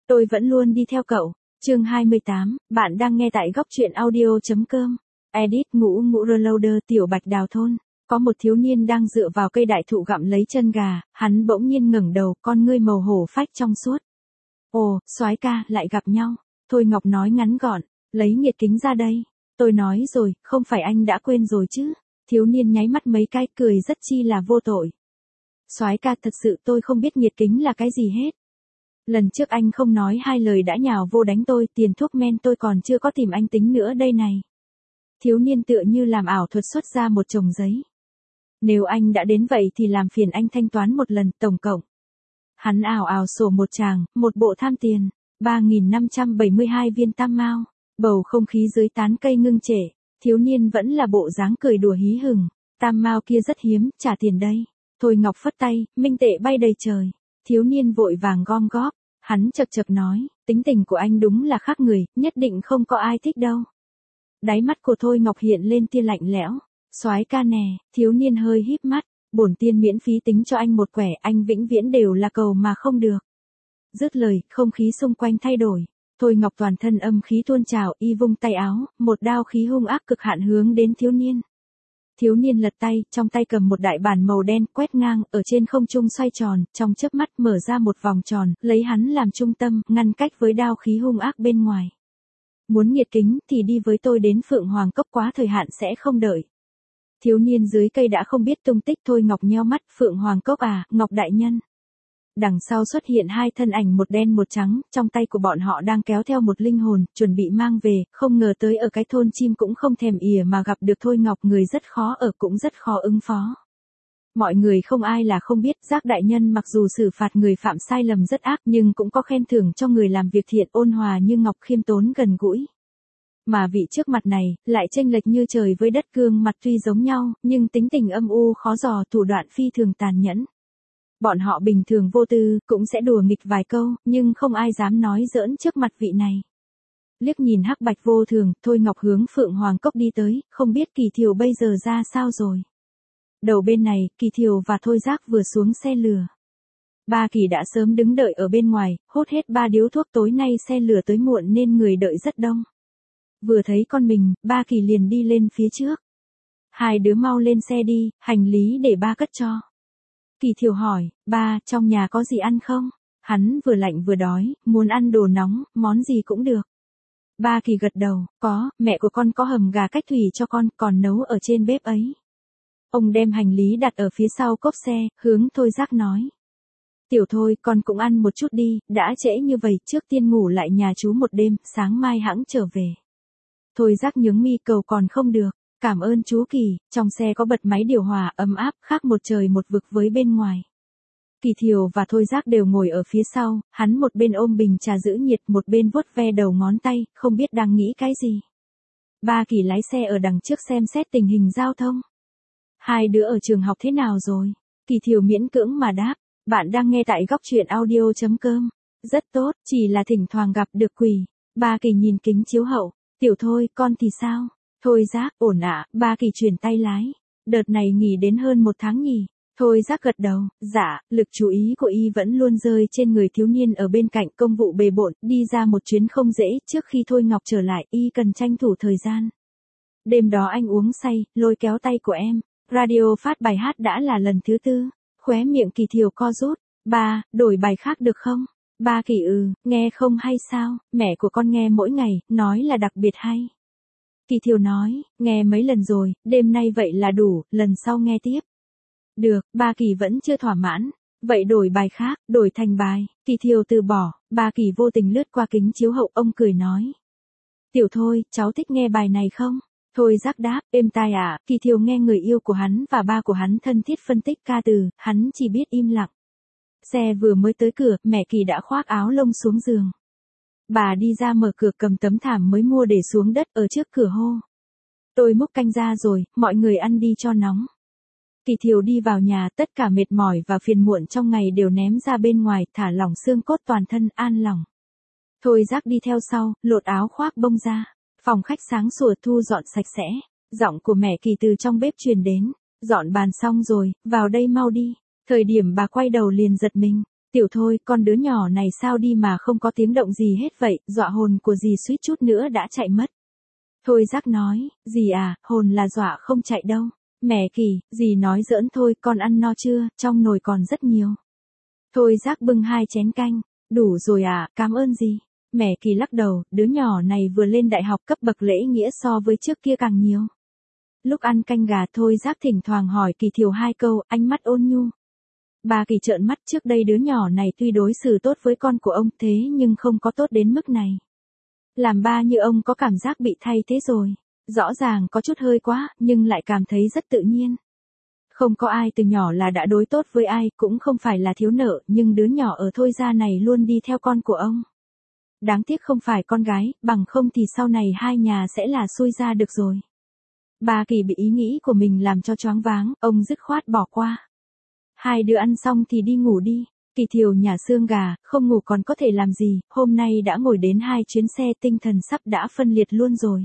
Tôi vẫn luôn đi theo cậu. Chương 28, bạn đang nghe tại góc truyện audio.com. Edit ngũ ngũ reloader tiểu bạch đào thôn. Có một thiếu niên đang dựa vào cây đại thụ gặm lấy chân gà, hắn bỗng nhiên ngẩng đầu, con ngươi màu hổ phách trong suốt. Ồ, soái ca, lại gặp nhau. Thôi Ngọc nói ngắn gọn, lấy nhiệt kính ra đây. Tôi nói rồi, không phải anh đã quên rồi chứ. Thiếu niên nháy mắt mấy cái, cười rất chi là vô tội. Soái ca, thật sự tôi không biết nhiệt kính là cái gì hết. Lần trước anh không nói hai lời đã nhào vô đánh tôi, tiền thuốc men tôi còn chưa có tìm anh tính nữa đây này. Thiếu niên tựa như làm ảo thuật xuất ra một chồng giấy. Nếu anh đã đến vậy thì làm phiền anh thanh toán một lần, tổng cộng. Hắn ảo ảo sổ một tràng, một bộ tham tiền, 3.572 viên tam mao. Bầu không khí dưới tán cây ngưng trệ, thiếu niên vẫn là bộ dáng cười đùa hí hửng. Tam mao kia rất hiếm, trả tiền đây. Thôi Ngọc phất tay, minh tệ bay đầy trời. Thiếu niên vội vàng gom góp, hắn chậc chậc nói, tính tình của anh đúng là khác người, nhất định không có ai thích đâu. Đáy mắt của Thôi Ngọc hiện lên tia lạnh lẽo. Soái ca nè, thiếu niên hơi híp mắt, bổn tiên miễn phí tính cho anh một quẻ, anh vĩnh viễn đều là cầu mà không được. Dứt lời, không khí xung quanh thay đổi. Thôi Ngọc toàn thân âm khí tuôn trào, y vung tay áo, một đao khí hung ác cực hạn hướng đến thiếu niên. Thiếu niên lật tay, trong tay cầm một đại bản màu đen, quét ngang, ở trên không trung xoay tròn, trong chớp mắt mở ra một vòng tròn, lấy hắn làm trung tâm, ngăn cách với đao khí hung ác bên ngoài. Muốn nhiệt kính thì đi với tôi đến Phượng Hoàng Cốc, quá thời hạn sẽ không đợi. Thiếu niên dưới cây đã không biết tung tích. Thôi Ngọc nheo mắt, Phượng Hoàng Cốc à, Ngọc đại nhân. Đằng sau xuất hiện hai thân ảnh một đen một trắng, trong tay của bọn họ đang kéo theo một linh hồn, chuẩn bị mang về, không ngờ tới ở cái thôn chim cũng không thèm ỉa mà gặp được Thôi Ngọc, người rất khó ở cũng rất khó ứng phó. Mọi người không ai là không biết, Giác đại nhân mặc dù xử phạt người phạm sai lầm rất ác nhưng cũng có khen thưởng cho người làm việc thiện, ôn hòa như ngọc, khiêm tốn gần gũi. Mà vị trước mặt này, lại chênh lệch như trời với đất, gương mặt tuy giống nhau, nhưng tính tình âm u khó dò, thủ đoạn phi thường tàn nhẫn. Bọn họ bình thường vô tư, cũng sẽ đùa nghịch vài câu, nhưng không ai dám nói giỡn trước mặt vị này. Liếc nhìn hắc bạch vô thường, Thôi Ngọc hướng Phượng Hoàng Cốc đi tới, không biết Kỳ Thiều bây giờ ra sao rồi. Đầu bên này, Kỳ Thiều và Thôi Giác vừa xuống xe lửa. Ba Kỳ đã sớm đứng đợi ở bên ngoài, hốt hết 3 điếu thuốc, tối nay xe lửa tới muộn nên người đợi rất đông. Vừa thấy con mình, ba Kỳ liền đi lên phía trước. Hai đứa mau lên xe đi, hành lý để ba cất cho. Kỳ Thiều hỏi, ba, trong nhà có gì ăn không? Hắn vừa lạnh vừa đói, muốn ăn đồ nóng, món gì cũng được. Ba Kỳ gật đầu, có, mẹ của con có hầm gà cách thủy cho con, còn nấu ở trên bếp ấy. Ông đem hành lý đặt ở phía sau cốp xe, hướng Thôi Giác nói. Tiểu Thôi, con cũng ăn một chút đi, đã trễ như vậy, trước tiên ngủ lại nhà chú một đêm, sáng mai hẵng trở về. Thôi Giác nhướng mi, cầu còn không được. Cảm ơn chú Kỳ, trong xe có bật máy điều hòa ấm áp, khác một trời một vực với bên ngoài. Kỳ Thiều và Thôi Giác đều ngồi ở phía sau, hắn một bên ôm bình trà giữ nhiệt, một bên vuốt ve đầu ngón tay, không biết đang nghĩ cái gì. Ba Kỳ lái xe ở đằng trước xem xét tình hình giao thông. Hai đứa ở trường học thế nào rồi? Kỳ Thiều miễn cưỡng mà đáp, bạn đang nghe tại góc truyện audio.com. Rất tốt, chỉ là thỉnh thoảng gặp được quỷ. Ba Kỳ nhìn kính chiếu hậu, Tiểu Thôi, con thì sao? Thôi Giác, ổn ạ, ba Kỳ chuyển tay lái. Đợt này nghỉ đến hơn 1 tháng nhỉ? Thôi Giác gật đầu, dạ, lực chú ý của y vẫn luôn rơi trên người thiếu niên ở bên cạnh, công vụ bề bộn, đi ra một chuyến không dễ, trước khi Thôi Ngọc trở lại, y cần tranh thủ thời gian. Đêm đó anh uống say, lôi kéo tay của em, radio phát bài hát đã là lần thứ 4, khóe miệng Kỳ Thiều co rút, ba, đổi bài khác được không? Ba Kỳ nghe không hay sao, mẹ của con nghe mỗi ngày, nói là đặc biệt hay. Kỳ Thiều nói, nghe mấy lần rồi, đêm nay vậy là đủ, lần sau nghe tiếp. Được, ba Kỳ vẫn chưa thỏa mãn. Vậy đổi bài khác, đổi thành bài. Kỳ Thiều từ bỏ, ba Kỳ vô tình lướt qua kính chiếu hậu, ông cười nói. Tiểu Thôi, cháu thích nghe bài này không? Thôi Giác đáp, êm tai à, Kỳ Thiều nghe người yêu của hắn và ba của hắn thân thiết phân tích ca từ, hắn chỉ biết im lặng. Xe vừa mới tới cửa, mẹ Kỳ đã khoác áo lông xuống giường. Bà đi ra mở cửa, cầm tấm thảm mới mua để xuống đất ở trước cửa hô. Tôi múc canh ra rồi, mọi người ăn đi cho nóng. Kỳ Thiều đi vào nhà, tất cả mệt mỏi và phiền muộn trong ngày đều ném ra bên ngoài, thả lỏng xương cốt toàn thân, an lòng. Thôi Giác đi theo sau, lột áo khoác bông ra. Phòng khách sáng sủa, thu dọn sạch sẽ. Giọng của mẹ Kỳ từ trong bếp truyền đến. Dọn bàn xong rồi, vào đây mau đi. Thời điểm bà quay đầu liền giật mình. Tiểu Thôi, con đứa nhỏ này sao đi mà không có tiếng động gì hết vậy, dọa hồn của dì suýt chút nữa đã chạy mất. Thôi Giác nói, dì à, hồn là dọa không chạy đâu. Mẹ Kỳ, dì nói giỡn thôi, con ăn no chưa, trong nồi còn rất nhiều. Thôi Giác bưng 2 chén canh, đủ rồi à, cảm ơn dì. Mẹ Kỳ lắc đầu, đứa nhỏ này vừa lên đại học, cấp bậc lễ nghĩa so với trước kia càng nhiều. Lúc ăn canh gà Thôi Giác thỉnh thoảng hỏi Kỳ Thiều 2 câu, ánh mắt ôn nhu. Bà Kỳ trợn mắt, trước đây đứa nhỏ này tuy đối xử tốt với con của ông thế nhưng không có tốt đến mức này. Làm ba như ông có cảm giác bị thay thế rồi. Rõ ràng có chút hơi quá, nhưng lại cảm thấy rất tự nhiên. Không có ai từ nhỏ là đã đối tốt với ai, cũng không phải là thiếu nợ, nhưng đứa nhỏ ở Thôi gia này luôn đi theo con của ông. Đáng tiếc không phải con gái, bằng không thì sau này hai nhà sẽ là xui ra được rồi. Bà Kỳ bị ý nghĩ của mình làm cho choáng váng, ông dứt khoát bỏ qua. Hai đứa ăn xong thì đi ngủ đi. Kỳ Thiều nhả xương gà, không ngủ còn có thể làm gì, hôm nay đã ngồi đến 2 chuyến xe, tinh thần sắp đã phân liệt luôn rồi.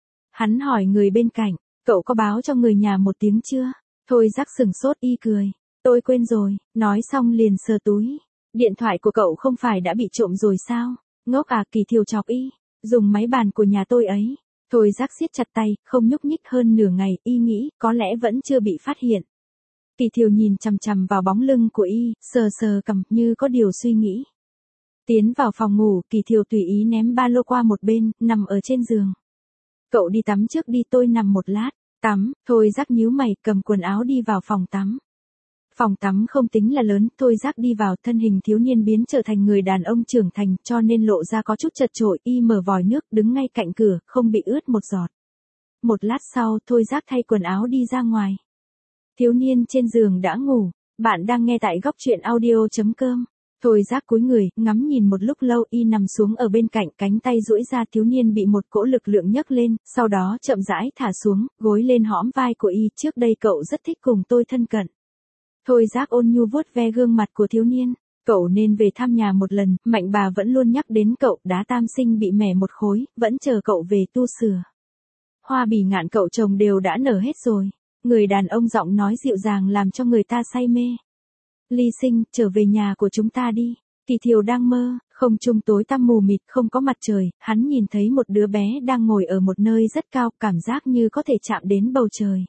Hắn hỏi người bên cạnh, cậu có báo cho người nhà một tiếng chưa? Thôi Giác sừng sốt y cười. Tôi quên rồi, nói xong liền sờ túi. Điện thoại của cậu không phải đã bị trộm rồi sao? Ngốc à, Kỳ Thiều chọc y. Dùng máy bàn của nhà tôi ấy. Thôi Giác siết chặt tay, không nhúc nhích hơn nửa ngày, y nghĩ, có lẽ vẫn chưa bị phát hiện. Kỳ Thiều nhìn chằm chằm vào bóng lưng của y, sờ sờ cằm như có điều suy nghĩ. Tiến vào phòng ngủ, Kỳ Thiều tùy ý ném ba lô qua một bên, nằm ở trên giường. Cậu đi tắm trước đi, tôi nằm một lát. Tắm, Thôi Giác nhíu mày, cầm quần áo đi vào phòng tắm. Phòng tắm không tính là lớn, Thôi Giác đi vào, thân hình thiếu niên biến trở thành người đàn ông trưởng thành, cho nên lộ ra có chút chật chội, y mở vòi nước, đứng ngay cạnh cửa, không bị ướt một giọt. Một lát sau, Thôi Giác thay quần áo đi ra ngoài. Thiếu niên trên giường đã ngủ. Bạn đang nghe tại góc truyện audio.com. Thôi Giác cúi người, ngắm nhìn một lúc lâu, y nằm xuống ở bên cạnh, cánh tay duỗi ra, thiếu niên bị một cỗ lực lượng nhấc lên, sau đó chậm rãi thả xuống, gối lên hõm vai của y, trước đây cậu rất thích cùng tôi thân cận. Thôi Giác ôn nhu vuốt ve gương mặt của thiếu niên, cậu nên về thăm nhà một lần, Mạnh bà vẫn luôn nhắc đến cậu, đá tam sinh bị mẻ một khối, vẫn chờ cậu về tu sửa. Hoa bỉ ngạn cậu trồng đều đã nở hết rồi. Người đàn ông giọng nói dịu dàng làm cho người ta say mê. Ly Sinh, trở về nhà của chúng ta đi. Kỳ Thiều đang mơ, không trung tối tăm mù mịt, không có mặt trời, hắn nhìn thấy một đứa bé đang ngồi ở một nơi rất cao, cảm giác như có thể chạm đến bầu trời.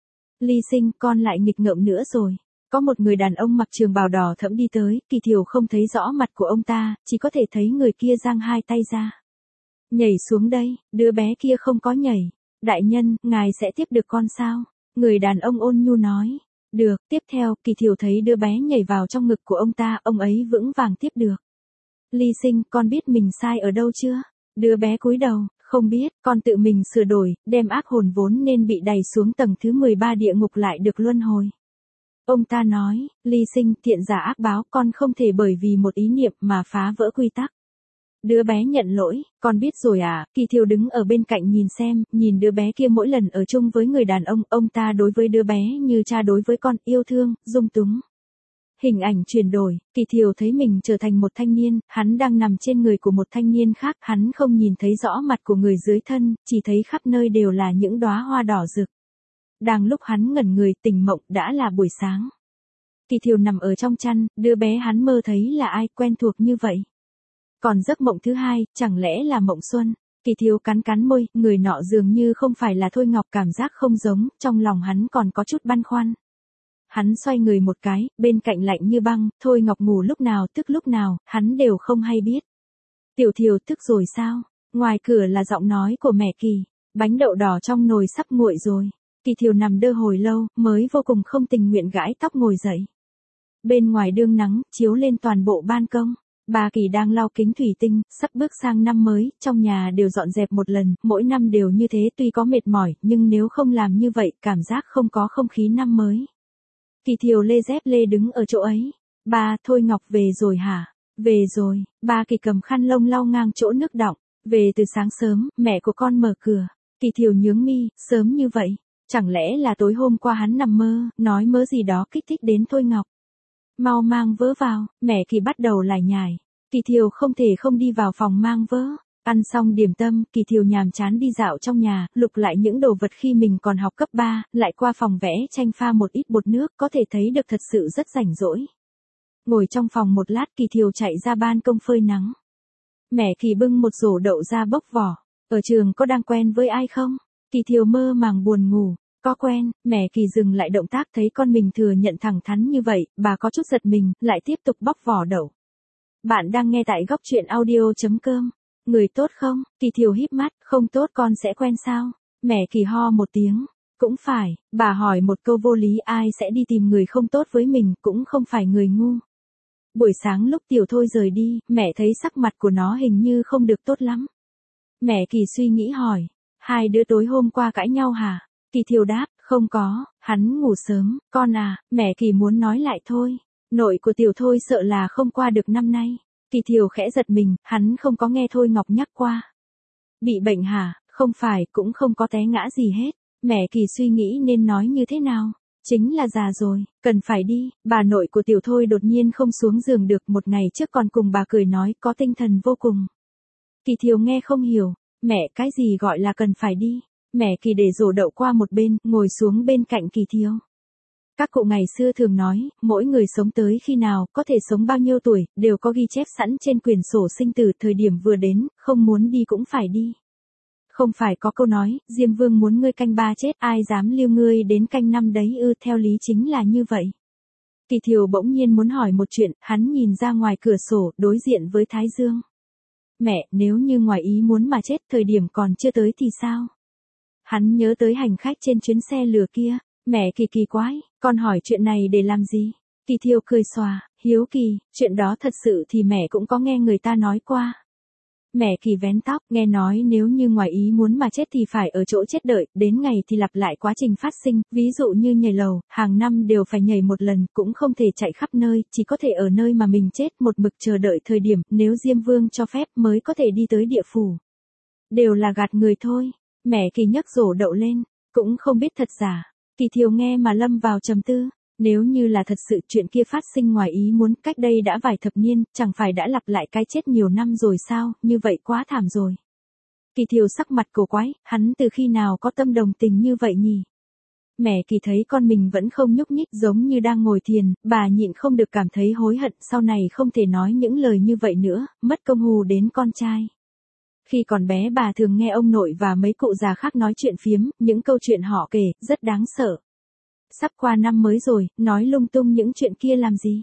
Ly Sinh, con lại nghịch ngợm nữa rồi. Có một người đàn ông mặc trường bào đỏ thẫm đi tới, Kỳ Thiều không thấy rõ mặt của ông ta, chỉ có thể thấy người kia giang 2 tay ra. Nhảy xuống đây, đứa bé kia không có nhảy. Đại nhân, ngài sẽ tiếp được con sao? Người đàn ông ôn nhu nói. Được, tiếp theo, Kỳ Thiều thấy đứa bé nhảy vào trong ngực của ông ta, ông ấy vững vàng tiếp được. Ly Sinh, con biết mình sai ở đâu chưa? Đứa bé cúi đầu, không biết, con tự mình sửa đổi, đem ác hồn vốn nên bị đày xuống tầng thứ 13 địa ngục lại được luân hồi. Ông ta nói, Ly Sinh, thiện giả ác báo, con không thể bởi vì một ý niệm mà phá vỡ quy tắc. Đứa bé nhận lỗi, con biết rồi à, Kỳ Thiều đứng ở bên cạnh nhìn xem, nhìn đứa bé kia mỗi lần ở chung với người đàn ông ta đối với đứa bé như cha đối với con, yêu thương, dung túng. Hình ảnh chuyển đổi, Kỳ Thiều thấy mình trở thành một thanh niên, hắn đang nằm trên người của một thanh niên khác, hắn không nhìn thấy rõ mặt của người dưới thân, chỉ thấy khắp nơi đều là những đóa hoa đỏ rực. Đang lúc hắn ngẩn người tỉnh mộng đã là buổi sáng. Kỳ Thiều nằm ở trong chăn, đứa bé hắn mơ thấy là ai quen thuộc như vậy. Còn giấc mộng thứ hai, chẳng lẽ là mộng xuân? Kỳ Thiều cắn cắn môi, người nọ dường như không phải là Thôi Ngọc, cảm giác không giống, trong lòng hắn còn có chút băn khoăn. Hắn xoay người một cái, bên cạnh lạnh như băng, Thôi Ngọc ngủ lúc nào tức lúc nào, hắn đều không hay biết. Tiểu Thiều thức rồi sao? Ngoài cửa là giọng nói của mẹ Kỳ, bánh đậu đỏ trong nồi sắp nguội rồi. Kỳ Thiều nằm đơ hồi lâu, mới vô cùng không tình nguyện gãi tóc ngồi dậy. Bên ngoài đương nắng, chiếu lên toàn bộ ban công. Bà Kỳ đang lau kính thủy tinh, sắp bước sang năm mới, trong nhà đều dọn dẹp một lần, mỗi năm đều như thế, tuy có mệt mỏi, nhưng nếu không làm như vậy, cảm giác không có không khí năm mới. Kỳ Thiều lê dép lê đứng ở chỗ ấy. Ba, Thôi Ngọc về rồi hả? Về rồi, bà Kỳ cầm khăn lông lau ngang chỗ nước đọng. Về từ sáng sớm, mẹ của con mở cửa. Kỳ Thiều nhướng mi, sớm như vậy. Chẳng lẽ là tối hôm qua hắn nằm mơ, nói mớ gì đó kích thích đến Thôi Ngọc. Mau mang vớ vào, mẹ Kỳ bắt đầu lải nhải. Kỳ Thiều không thể không đi vào phòng mang vớ. Ăn xong điểm tâm, Kỳ Thiều nhàm chán đi dạo trong nhà, lục lại những đồ vật khi mình còn học cấp 3, lại qua phòng vẽ tranh pha một ít bột nước, có thể thấy được thật sự rất rảnh rỗi. Ngồi trong phòng một lát Kỳ Thiều chạy ra ban công phơi nắng. Mẹ Kỳ bưng một rổ đậu ra bốc vỏ. Ở trường có đang quen với ai không? Kỳ Thiều mơ màng buồn ngủ. Có quen, mẹ Kỳ dừng lại động tác thấy con mình thừa nhận thẳng thắn như vậy, bà có chút giật mình, lại tiếp tục bóc vỏ đậu. Bạn đang nghe tại góc truyện audio.com. Người tốt không? Kỳ Thiều híp mắt, không tốt con sẽ quen sao? Mẹ Kỳ ho một tiếng. Cũng phải, bà hỏi một câu vô lý, ai sẽ đi tìm người không tốt với mình, cũng không phải người ngu. Buổi sáng lúc Tiểu Thôi rời đi, mẹ thấy sắc mặt của nó hình như không được tốt lắm. Mẹ Kỳ suy nghĩ hỏi, hai đứa tối hôm qua cãi nhau hả? Kỳ Thiều đáp, không có, hắn ngủ sớm, con à, mẹ Kỳ muốn nói lại thôi. Nội của Tiểu Thôi sợ là không qua được năm nay. Kỳ Thiều khẽ giật mình, hắn không có nghe Thôi Ngọc nhắc qua. Bị bệnh hả? Không phải, cũng không có té ngã gì hết. Mẹ Kỳ suy nghĩ nên nói như thế nào? Chính là già rồi, cần phải đi. Bà nội của Tiểu Thôi đột nhiên không xuống giường được, một ngày trước còn cùng bà cười nói có tinh thần vô cùng. Kỳ Thiều nghe không hiểu, mẹ cái gì gọi là cần phải đi? Mẹ Kỳ để rổ đậu qua một bên, ngồi xuống bên cạnh Kỳ Thiều. Các cụ ngày xưa thường nói, mỗi người sống tới khi nào, có thể sống bao nhiêu tuổi, đều có ghi chép sẵn trên quyển sổ sinh tử, thời điểm vừa đến, không muốn đi cũng phải đi. Không phải có câu nói, Diêm Vương muốn ngươi canh ba chết, ai dám lưu ngươi đến canh năm đấy ư, theo lý chính là như vậy. Kỳ Thiều bỗng nhiên muốn hỏi một chuyện, hắn nhìn ra ngoài cửa sổ, đối diện với Thái Dương. Mẹ, nếu như ngoài ý muốn mà chết, thời điểm còn chưa tới thì sao? Hắn nhớ tới hành khách trên chuyến xe lửa kia. Mẹ Kỳ kỳ quái, con hỏi chuyện này để làm gì? Kỳ Thiều cười xòa, hiếu kỳ, chuyện đó thật sự thì mẹ cũng có nghe người ta nói qua. Mẹ Kỳ vén tóc, nghe nói nếu như ngoài ý muốn mà chết thì phải ở chỗ chết đợi, đến ngày thì lặp lại quá trình phát sinh, ví dụ như nhảy lầu, hàng năm đều phải nhảy một lần, cũng không thể chạy khắp nơi, chỉ có thể ở nơi mà mình chết một mực chờ đợi thời điểm, nếu Diêm Vương cho phép mới có thể đi tới địa phủ. Đều là gạt người thôi. Mẹ Kỳ nhấc rổ đậu lên, cũng không biết thật giả. Kỳ Thiều nghe mà lâm vào trầm tư, nếu như là thật sự chuyện kia phát sinh ngoài ý muốn cách đây đã vài thập niên, chẳng phải đã lặp lại cái chết nhiều năm rồi sao, như vậy quá thảm rồi. Kỳ Thiều sắc mặt cổ quái, hắn từ khi nào có tâm đồng tình như vậy nhỉ? Mẹ Kỳ thấy con mình vẫn không nhúc nhích giống như đang ngồi thiền, bà nhịn không được cảm thấy hối hận, sau này không thể nói những lời như vậy nữa, mất công hù đến con trai. Khi còn bé bà thường nghe ông nội và mấy cụ già khác nói chuyện phiếm, những câu chuyện họ kể, rất đáng sợ. Sắp qua năm mới rồi, nói lung tung những chuyện kia làm gì?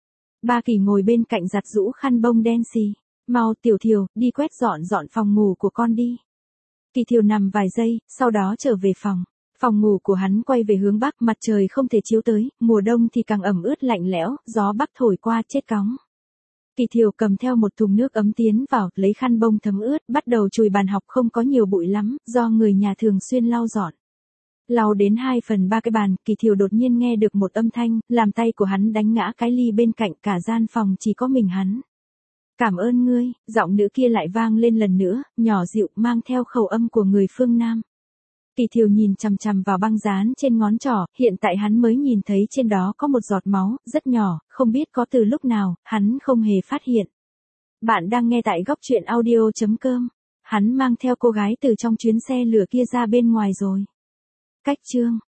Ba Kỳ ngồi bên cạnh giặt giũ khăn bông đen xì. Mau Tiểu Thiều, đi quét dọn phòng ngủ của con đi. Kỳ Thiều nằm vài giây, sau đó trở về phòng. Phòng ngủ của hắn quay về hướng bắc, mặt trời không thể chiếu tới, mùa đông thì càng ẩm ướt lạnh lẽo, gió bắc thổi qua chết cóng. Kỳ Thiều cầm theo một thùng nước ấm tiến vào, lấy khăn bông thấm ướt, bắt đầu chùi bàn học không có nhiều bụi lắm, do người nhà thường xuyên lau dọn. Lau đến 2/3 cái bàn, Kỳ Thiều đột nhiên nghe được một âm thanh, làm tay của hắn đánh ngã cái ly bên cạnh, cả gian phòng chỉ có mình hắn. Cảm ơn ngươi, giọng nữ kia lại vang lên lần nữa, nhỏ dịu, mang theo khẩu âm của người phương Nam. Kỳ Thiều nhìn chằm chằm vào băng dán trên ngón trỏ, hiện tại hắn mới nhìn thấy trên đó có một giọt máu, rất nhỏ, không biết có từ lúc nào, hắn không hề phát hiện. Bạn đang nghe tại góc truyện audio.com. Hắn mang theo cô gái từ trong chuyến xe lửa kia ra bên ngoài rồi. Cách chương